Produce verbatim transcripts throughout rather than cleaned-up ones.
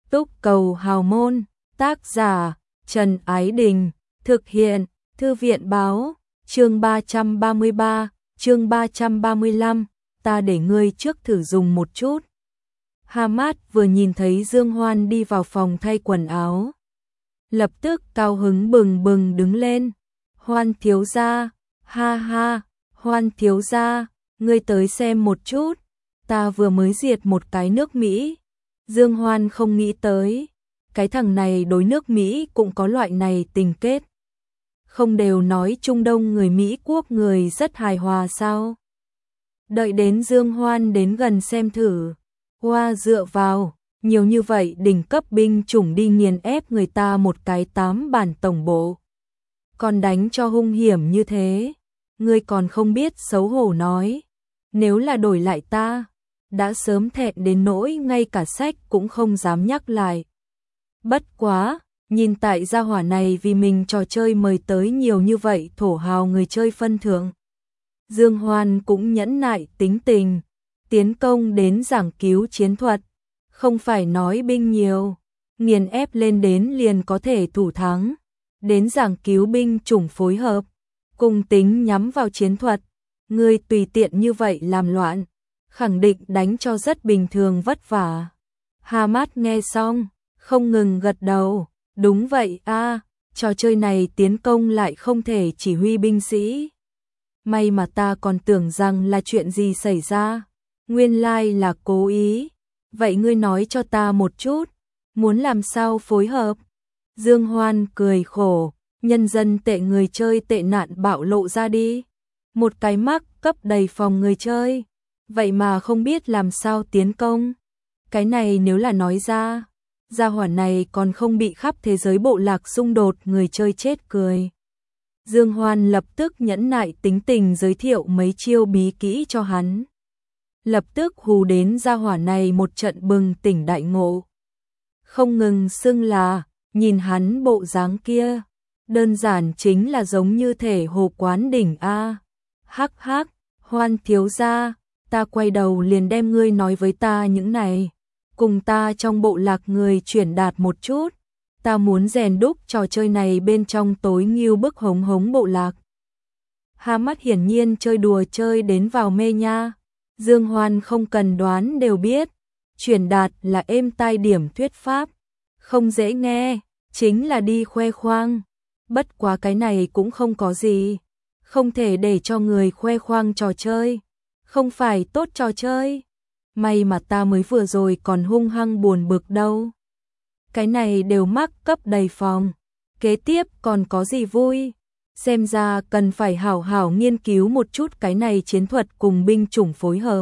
Túc Cầu Hào Môn, tác giả Trần Ái Đình, thực hiện Thư viện Báo, chương ba trăm ba mươi ba, chương ba trăm ba mươi lăm, ta để ngươi trước thử dùng một chút. Hamad vừa nhìn thấy Dương Hoan đi vào phòng thay quần áo, lập tức cao hứng bừng bừng đứng lên. Hoan thiếu gia, ha ha, Hoan thiếu gia, ngươi tới xem một chút, ta vừa mới diệt một cái nước Mỹ. Dương Hoan không nghĩ tới, cái thằng này đối nước Mỹ cũng có loại này tình kết. Không đều nói Trung Đông người Mỹ quốc người rất hài hòa sao? Đợi đến Dương Hoan đến gần xem thử, hoa dựa vào, nhiều như vậy đỉnh cấp binh chủng đi nghiền ép người ta một cái tám bản tổng bộ. Còn đánh cho hung hiểm như thế, ngươi còn không biết xấu hổ nói, nếu là đổi lại ta, đã sớm thẹn đến nỗi ngay cả sách cũng không dám nhắc lại. Bất quá, nhìn tại gia hỏa này vì mình trò chơi mời tới nhiều như vậy thổ hào người chơi phân thượng. Dương Hoan cũng nhẫn nại tính tình, tiến công đến giảng cứu chiến thuật, không phải nói binh nhiều, nghiền ép lên đến liền có thể thủ thắng, đến giảng cứu binh chủng phối hợp, cùng tính nhắm vào chiến thuật, ngươi tùy tiện như vậy làm loạn, khẳng định đánh cho rất bình thường vất vả. Hamad nghe xong, không ngừng gật đầu, đúng vậy a, trò chơi này tiến công lại không thể chỉ huy binh sĩ. May mà ta còn tưởng rằng là chuyện gì xảy ra, nguyên lai là cố ý. Vậy ngươi nói cho ta một chút, muốn làm sao phối hợp? Dương Hoan cười khổ, nhân dân tệ người chơi tệ nạn bạo lộ ra đi. Một cái mắc cấp đầy phòng người chơi, vậy mà không biết làm sao tiến công. Cái này nếu là nói ra, gia hỏa này còn không bị khắp thế giới bộ lạc xung đột người chơi chết cười. Dương Hoan lập tức nhẫn nại tính tình giới thiệu mấy chiêu bí kỹ cho hắn. Lập tức hù đến gia hỏa này một trận bừng tỉnh đại ngộ. Không ngừng xưng là, nhìn hắn bộ dáng kia, đơn giản chính là giống như thể hồ quán đỉnh a. Hắc hắc, Hoan thiếu gia, ta quay đầu liền đem ngươi nói với ta những này, cùng ta trong bộ lạc người chuyển đạt một chút, ta muốn rèn đúc trò chơi này bên trong tối nghiêu bức hống hống bộ lạc. Hamad hiển nhiên chơi đùa chơi đến vào mê nha. Dương Hoan không cần đoán đều biết, truyền đạt là êm tai điểm thuyết pháp, không dễ nghe, chính là đi khoe khoang. Bất quá cái này cũng không có gì, không thể để cho người khoe khoang trò chơi, không phải tốt trò chơi. May mà ta mới vừa rồi còn hung hăng buồn bực đâu. Cái này đều mắc cấp đầy phòng, kế tiếp còn có gì vui? Xem ra cần phải hảo hảo nghiên cứu một chút cái này chiến thuật cùng binh chủng phối hợp.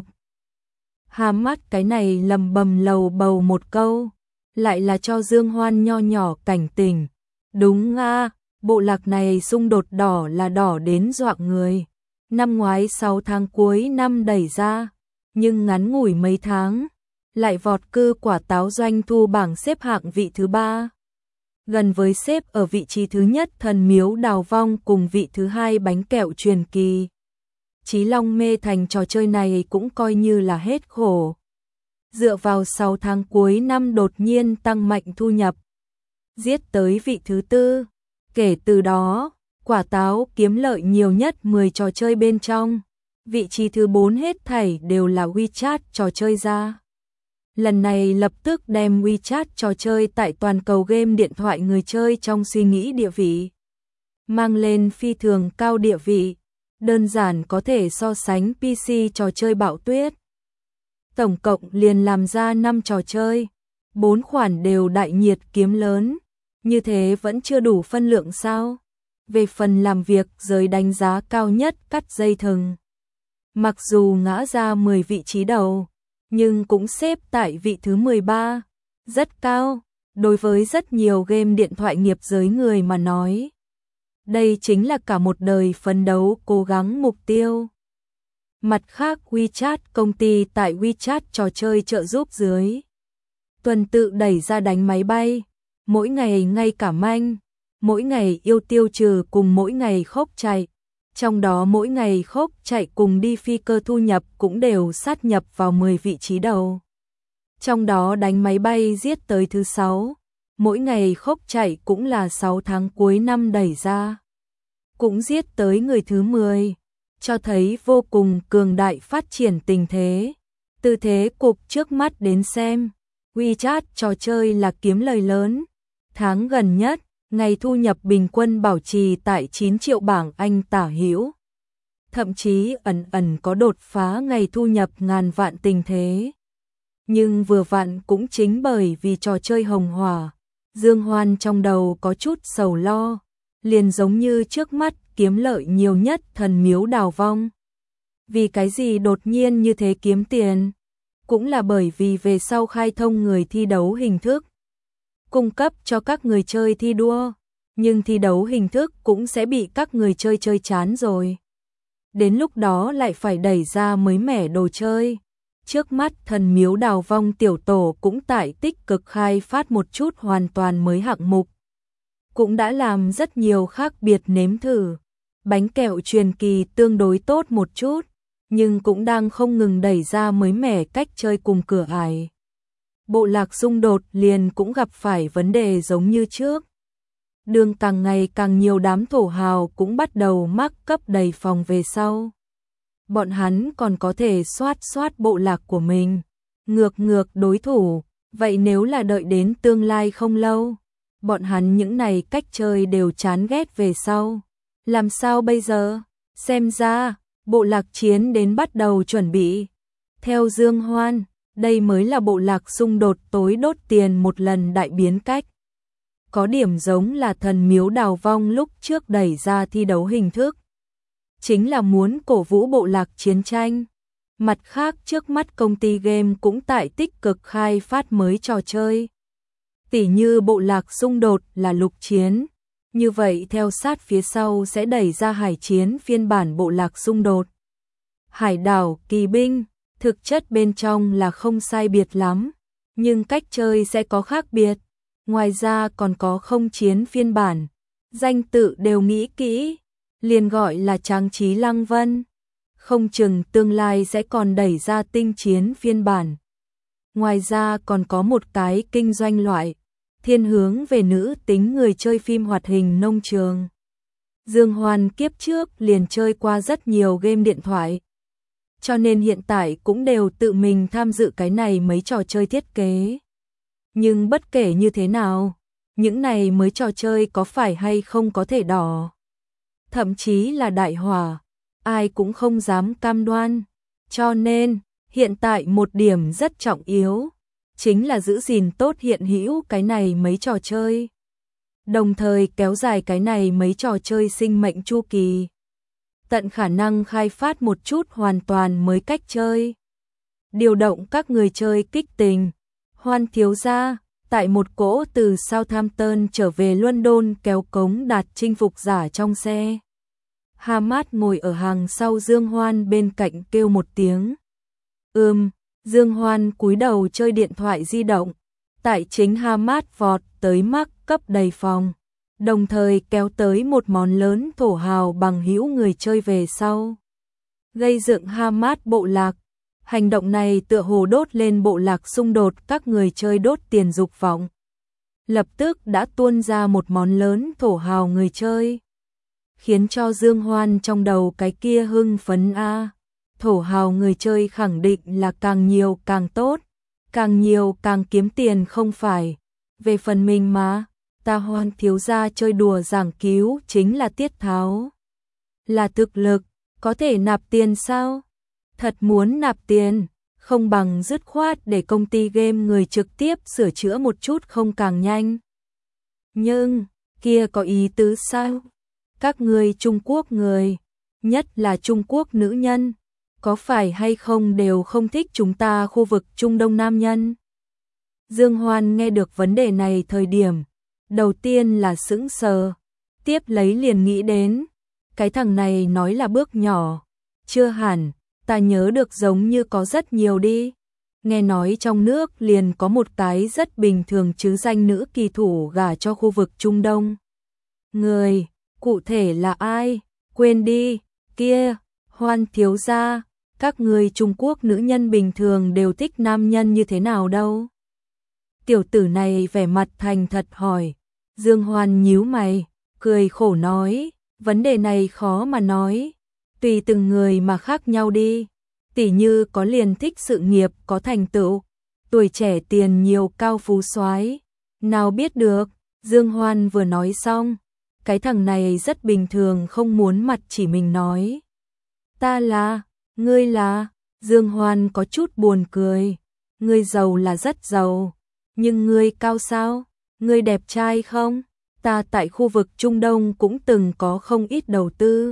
Hamad cái này lầm bầm lầu bầu một câu, lại là cho Dương Hoan nho nhỏ cảnh tỉnh. Đúng a, bộ lạc này xung đột đỏ là đỏ đến dọa người. Năm ngoái sáu tháng cuối năm đẩy ra, nhưng ngắn ngủi mấy tháng, lại vọt cư quả táo doanh thu bảng xếp hạng vị thứ ba. Gần với xếp ở vị trí thứ nhất thần miếu đào vong cùng vị thứ hai bánh kẹo truyền kỳ. Chí Long mê thành trò chơi này cũng coi như là hết khổ. Dựa vào sáu tháng cuối năm đột nhiên tăng mạnh thu nhập, giết tới vị thứ tư. Kể từ đó, quả táo kiếm lợi nhiều nhất mười trò chơi bên trong. Vị trí thứ bốn hết thảy đều là WeChat trò chơi ra. Lần này lập tức đem WeChat trò chơi tại toàn cầu game điện thoại người chơi trong suy nghĩ địa vị mang lên phi thường cao địa vị, đơn giản có thể so sánh pê xê trò chơi bạo tuyết. Tổng cộng liền làm ra năm trò chơi, bốn khoản đều đại nhiệt kiếm lớn, như thế vẫn chưa đủ phân lượng sao? Về phần làm việc giới đánh giá cao nhất cắt dây thừng. Mặc dù ngã ra mười vị trí đầu, nhưng cũng xếp tại vị thứ mười ba, rất cao, đối với rất nhiều game điện thoại nghiệp giới người mà nói. Đây chính là cả một đời phấn đấu cố gắng mục tiêu. Mặt khác WeChat công ty tại WeChat trò chơi trợ giúp dưới. Tuần tự đẩy ra đánh máy bay, mỗi ngày ngay cả manh, mỗi ngày yêu tiêu trừ cùng mỗi ngày khốc chạy. Trong đó mỗi ngày khốc chạy cùng đi phi cơ thu nhập cũng đều sát nhập vào mười vị trí đầu. trong đó đánh máy bay giết tới thứ sáu, mỗi ngày khốc chạy cũng là sáu tháng cuối năm đẩy ra. Cũng giết tới người thứ mười, cho thấy vô cùng cường đại phát triển tình thế. Từ thế cục trước mắt đến xem, WeChat trò chơi là kiếm lời lớn. Tháng gần nhất, ngày thu nhập bình quân bảo trì tại chín triệu bảng Anh tả hữu. Thậm chí ẩn ẩn có đột phá ngày thu nhập ngàn vạn tình thế. Nhưng vừa vặn cũng chính bởi vì trò chơi hồng hỏa, Dương Hoan trong đầu có chút sầu lo, liền giống như trước mắt kiếm lợi nhiều nhất thần miếu đào vong. Vì cái gì đột nhiên như thế kiếm tiền? Cũng là bởi vì về sau khai thông người thi đấu hình thức, cung cấp cho các người chơi thi đua, nhưng thi đấu hình thức cũng sẽ bị các người chơi chơi chán rồi. Đến lúc đó lại phải đẩy ra mới mẻ đồ chơi. Trước mắt thần miếu đào vong tiểu tổ cũng tại tích cực khai phát một chút hoàn toàn mới hạng mục. Cũng đã làm rất nhiều khác biệt nếm thử. Bánh kẹo truyền kỳ tương đối tốt một chút, nhưng cũng đang không ngừng đẩy ra mới mẻ cách chơi cùng cửa ải. Bộ lạc xung đột liền cũng gặp phải vấn đề giống như trước. Đường càng ngày càng nhiều đám thổ hào cũng bắt đầu mắc cấp đầy phòng về sau. Bọn hắn còn có thể soát soát bộ lạc của mình, ngược ngược đối thủ, vậy nếu là đợi đến tương lai không lâu, bọn hắn những này cách chơi đều chán ghét về sau. Làm sao bây giờ? Xem ra, bộ lạc chiến đến bắt đầu chuẩn bị. Theo Dương Hoan, đây mới là bộ lạc xung đột tối đốt tiền một lần đại biến cách. Có điểm giống là thần miếu đào vong lúc trước đẩy ra thi đấu hình thức. Chính là muốn cổ vũ bộ lạc chiến tranh. Mặt khác trước mắt công ty game cũng tại tích cực khai phát mới trò chơi. Tỉ như bộ lạc xung đột là lục chiến. Như vậy theo sát phía sau sẽ đẩy ra hải chiến phiên bản bộ lạc xung đột. Hải đảo, kỳ binh, thực chất bên trong là không sai biệt lắm, nhưng cách chơi sẽ có khác biệt. Ngoài ra còn có không chiến phiên bản, danh tự đều nghĩ kỹ, liền gọi là Trang trí Lăng Vân. Không chừng tương lai sẽ còn đẩy ra tinh chiến phiên bản. Ngoài ra còn có một cái kinh doanh loại, thiên hướng về nữ tính người chơi phim hoạt hình nông trường. Dương Hoan kiếp trước liền chơi qua rất nhiều game điện thoại, cho nên hiện tại cũng đều tự mình tham dự cái này mấy trò chơi thiết kế. Nhưng bất kể như thế nào, những này mới trò chơi có phải hay không có thể đỏ, thậm chí là đại hỏa, ai cũng không dám cam đoan. Cho nên, hiện tại một điểm rất trọng yếu, chính là giữ gìn tốt hiện hữu cái này mấy trò chơi. Đồng thời kéo dài cái này mấy trò chơi sinh mệnh chu kỳ. Tận khả năng khai phát một chút hoàn toàn mới cách chơi. Điều động các người chơi kích tình. Hoan thiếu gia, tại một cỗ từ Southampton trở về London kéo cống đạt chinh phục giả trong xe. Hamad ngồi ở hàng sau Dương Hoan bên cạnh kêu một tiếng. Ừm, Dương Hoan cúi đầu chơi điện thoại di động. Tại chính Hamad vọt tới mắc cấp đầy phòng, đồng thời kéo tới một món lớn thổ hào bằng hữu người chơi về sau. Gây dựng Hamad bộ lạc. Hành động này tựa hồ đốt lên bộ lạc xung đột các người chơi đốt tiền dục vọng. Lập tức đã tuôn ra một món lớn thổ hào người chơi. Khiến cho Dương Hoan trong đầu cái kia hưng phấn a. Thổ hào người chơi khẳng định là càng nhiều càng tốt, càng nhiều càng kiếm tiền không phải. Về phần mình mà, ta Hoan thiếu gia chơi đùa giảng cứu chính là tiết tháo. Là thực lực, có thể nạp tiền sao? Thật muốn nạp tiền, không bằng dứt khoát để công ty game người trực tiếp sửa chữa một chút không càng nhanh. Nhưng, kia có ý tứ sao? Các người Trung Quốc người, nhất là Trung Quốc nữ nhân, có phải hay không đều không thích chúng ta khu vực Trung Đông nam nhân? Dương Hoan nghe được vấn đề này thời điểm, đầu tiên là sững sờ, tiếp lấy liền nghĩ đến, cái thằng này nói là bước nhỏ, chưa hẳn, ta nhớ được giống như có rất nhiều đi. Nghe nói trong nước liền có một cái rất bình thường chứ danh nữ kỳ thủ gả cho khu vực Trung Đông. Người, cụ thể là ai? Quên đi, kia, Hoan thiếu gia, các người Trung Quốc nữ nhân bình thường đều thích nam nhân như thế nào đâu? Tiểu tử này vẻ mặt thành thật hỏi. Dương Hoan nhíu mày, cười khổ nói, vấn đề này khó mà nói, tùy từng người mà khác nhau đi. Tỉ như có liền thích sự nghiệp có thành tựu, tuổi trẻ tiền nhiều cao phú soái, nào biết được. Dương Hoan vừa nói xong, cái thằng này rất bình thường không muốn mặt chỉ mình nói. Ta là, ngươi là, Dương Hoan có chút buồn cười, ngươi giàu là rất giàu, nhưng ngươi cao sao, ngươi đẹp trai không? Ta tại khu vực Trung Đông cũng từng có không ít đầu tư.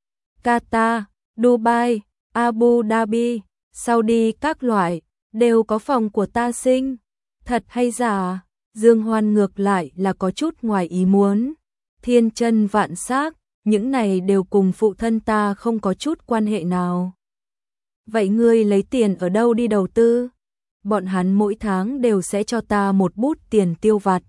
Qatar, Dubai, Abu Dhabi, Saudi các loại, đều có phòng của ta sinh. Thật hay giả? Dương Hoan ngược lại là có chút ngoài ý muốn. Thiên chân vạn xác, những này đều cùng phụ thân ta không có chút quan hệ nào. Vậy ngươi lấy tiền ở đâu đi đầu tư? Bọn hắn mỗi tháng đều sẽ cho ta một bút tiền tiêu vặt.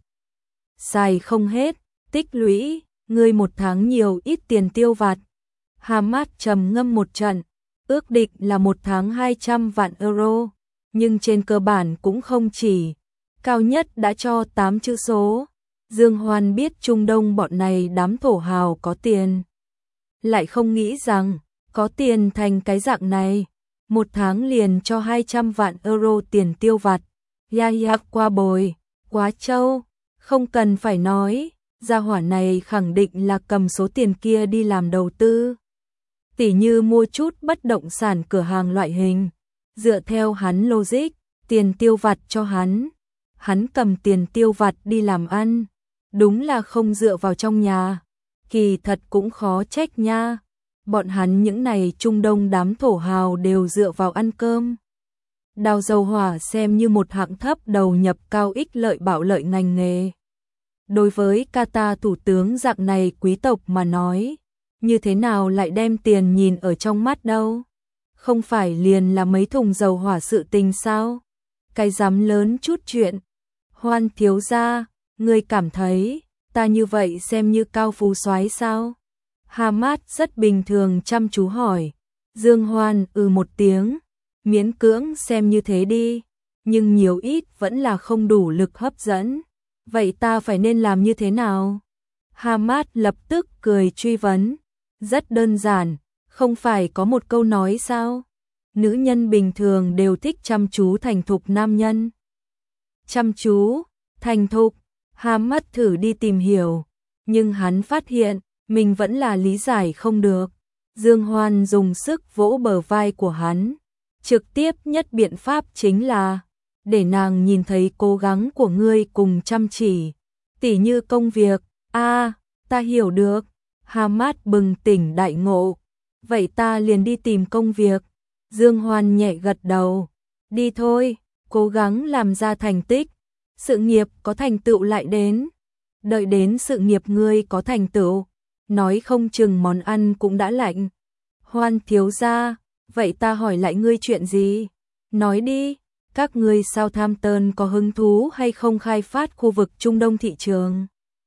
Xài không hết, tích lũy, ngươi một tháng nhiều ít tiền tiêu vặt. Hamad trầm ngâm một trận, ước định là một tháng hai trăm vạn euro, nhưng trên cơ bản cũng không chỉ, cao nhất đã cho tám chữ số. Dương Hoan biết Trung Đông bọn này đám thổ hào có tiền, lại không nghĩ rằng có tiền thành cái dạng này, một tháng liền cho hai trăm vạn euro tiền tiêu vặt. Ya ya qua bồi, quá trâu, không cần phải nói, gia hỏa này khẳng định là cầm số tiền kia đi làm đầu tư. Tỉ như mua chút bất động sản cửa hàng loại hình, dựa theo hắn logic, tiền tiêu vặt cho hắn, hắn cầm tiền tiêu vặt đi làm ăn, đúng là không dựa vào trong nhà, kỳ thật cũng khó trách nha. Bọn hắn những này Trung Đông đám thổ hào đều dựa vào ăn cơm. Đào dầu hỏa xem như một hạng thấp đầu nhập cao ích lợi bạo lợi ngành nghề. Đối với Qatar thủ tướng dạng này quý tộc mà nói, như thế nào lại đem tiền nhìn ở trong mắt đâu? Không phải liền là mấy thùng dầu hỏa sự tình sao? Cái dám lớn chút chuyện. Hoan thiếu gia, ngươi cảm thấy ta như vậy xem như cao phú soái sao? Hamad rất bình thường chăm chú hỏi. Dương Hoan ừ một tiếng, miễn cưỡng xem như thế đi, nhưng nhiều ít vẫn là không đủ lực hấp dẫn. Vậy ta phải nên làm như thế nào? Hamad lập tức cười truy vấn. Rất đơn giản, không phải có một câu nói sao? Nữ nhân bình thường đều thích chăm chú thành thục nam nhân. Chăm chú, thành thục, Hamad thử đi tìm hiểu, nhưng hắn phát hiện mình vẫn là lý giải không được. Dương Hoan dùng sức vỗ bờ vai của hắn, trực tiếp nhất biện pháp chính là để nàng nhìn thấy cố gắng của ngươi cùng chăm chỉ, tỉ như công việc. A, à, ta hiểu được. Hamad bừng tỉnh đại ngộ. Vậy ta liền đi tìm công việc. Dương Hoan nhẹ gật đầu. Đi thôi, cố gắng làm ra thành tích. Sự nghiệp có thành tựu lại đến. Đợi đến sự nghiệp ngươi có thành tựu, nói không chừng món ăn cũng đã lạnh. Hoan thiếu gia, vậy ta hỏi lại ngươi chuyện gì? Nói đi, các ngươi Southampton có hứng thú hay không khai phát khu vực Trung Đông thị trường?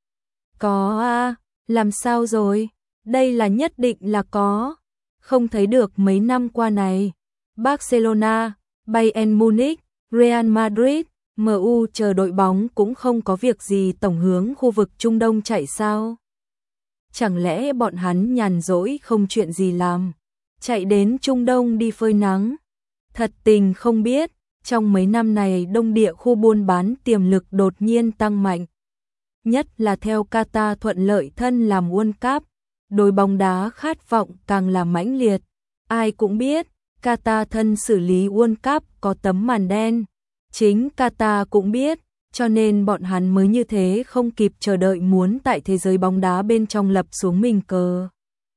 Có a, làm sao rồi? Đây là nhất định là có. Không thấy được mấy năm qua này, Barcelona, Bayern Munich, Real Madrid, em u chờ đội bóng cũng không có việc gì tổng hướng khu vực Trung Đông chạy sao? Chẳng lẽ bọn hắn nhàn rỗi không chuyện gì làm, chạy đến Trung Đông đi phơi nắng? Thật tình không biết, trong mấy năm này Đông địa khu buôn bán tiềm lực đột nhiên tăng mạnh. Nhất là theo Qatar thuận lợi thân làm World Cup, đối bóng đá khát vọng càng là mãnh liệt. Ai cũng biết, Qatar thân xử lý World Cup có tấm màn đen. Chính Qatar cũng biết, cho nên bọn hắn mới như thế không kịp chờ đợi muốn tại thế giới bóng đá bên trong lập xuống mình cờ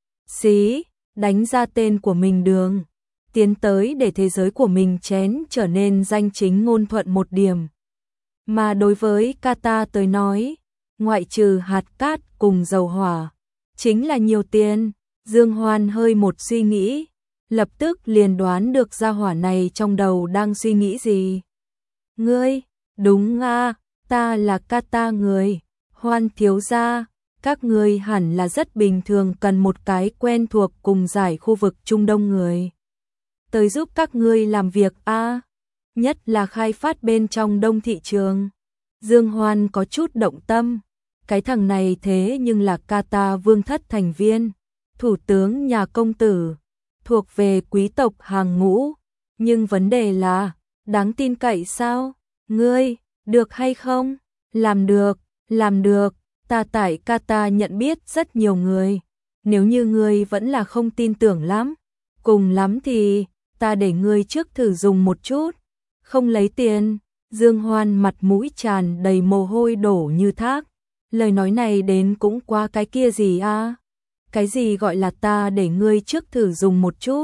xí, đánh ra tên của mình đường, tiến tới để thế giới của mình chén trở nên danh chính ngôn thuận một điểm. Mà đối với Qatar tới nói, ngoại trừ hạt cát cùng dầu hỏa, chính là nhiều tiền. Dương Hoan hơi một suy nghĩ, lập tức liền đoán được gia hỏa này trong đầu đang suy nghĩ gì. Ngươi, đúng à, ta là Qatar người. Hoan thiếu gia, các ngươi hẳn là rất bình thường cần một cái quen thuộc cùng giải khu vực Trung Đông người. tới giúp các ngươi làm việc a, nhất là khai phát bên trong đông thị trường. Dương Hoan có chút động tâm, cái thằng này thế nhưng là Kata vương thất thành viên, thủ tướng nhà công tử, thuộc về quý tộc hàng ngũ, nhưng vấn đề là, đáng tin cậy sao? Ngươi, được hay không? Làm được, làm được, ta tại Kata nhận biết rất nhiều người, nếu như ngươi vẫn là không tin tưởng lắm, cùng lắm thì, ta để ngươi trước thử dùng một chút, không lấy tiền. Dương Hoan mặt mũi tràn đầy mồ hôi đổ như thác, lời nói này đến cũng qua cái kia gì a? Cái gì gọi là ta để ngươi trước thử dùng một chút?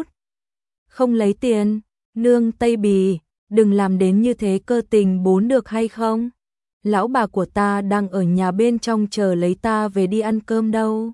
Không lấy tiền, nương Tây Bì, đừng làm đến như thế cơ tình bốn được hay không? Lão bà của ta đang ở nhà bên trong chờ lấy ta về đi ăn cơm đâu.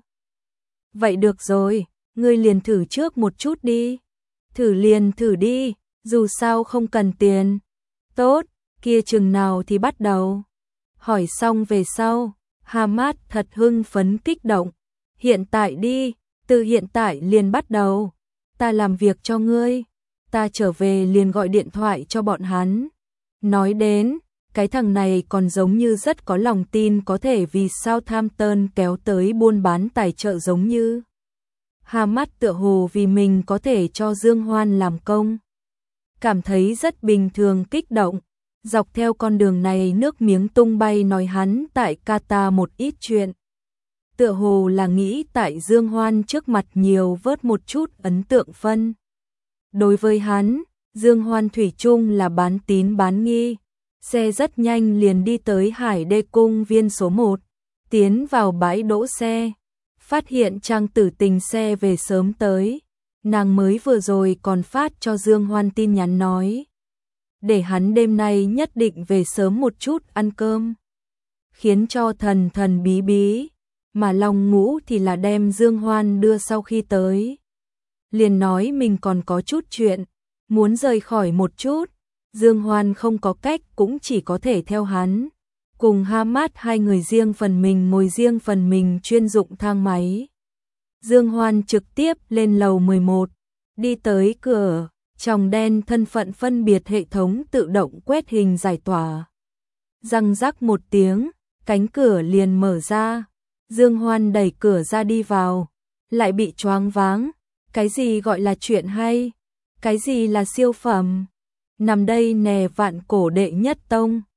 Vậy được rồi, ngươi liền thử trước một chút đi. Thử liền thử đi, dù sao không cần tiền. Tốt, kia chừng nào thì bắt đầu. Hỏi xong về sau, Hamad thật hưng phấn kích động. Hiện tại đi, từ hiện tại liền bắt đầu. Ta làm việc cho ngươi, ta trở về liền gọi điện thoại cho bọn hắn. Nói đến, cái thằng này còn giống như rất có lòng tin có thể vì Southampton kéo tới buôn bán tài trợ giống như. Hamad tựa hồ vì mình có thể cho Dương Hoan làm công. Cảm thấy rất bình thường kích động. Dọc theo con đường này nước miếng tung bay nói hắn tại Kata một ít chuyện. Tựa hồ là nghĩ tại Dương Hoan trước mặt nhiều vớt một chút ấn tượng phân. Đối với hắn, Dương Hoan thủy chung là bán tín bán nghi. Xe rất nhanh liền đi tới Hải Đê cung viên số một, tiến vào bãi đỗ xe, phát hiện Trang Tử Tình xe về sớm tới. Nàng mới vừa rồi còn phát cho Dương Hoan tin nhắn nói, để hắn đêm nay nhất định về sớm một chút ăn cơm. Khiến cho thần thần bí bí, mà lòng ngũ thì là đem Dương Hoan đưa sau khi tới. Liền nói mình còn có chút chuyện, muốn rời khỏi một chút. Dương Hoan không có cách cũng chỉ có thể theo hắn. Cùng Hamad hai người riêng phần mình ngồi riêng phần mình chuyên dụng thang máy. Dương Hoan trực tiếp lên lầu mười một, đi tới cửa, tròng đen thân phận phân biệt hệ thống tự động quét hình giải tỏa. Răng rắc một tiếng, cánh cửa liền mở ra. Dương Hoan đẩy cửa ra đi vào, lại bị choáng váng. Cái gì gọi là chuyện hay? Cái gì là siêu phẩm? Nằm đây nè vạn cổ đệ nhất tông,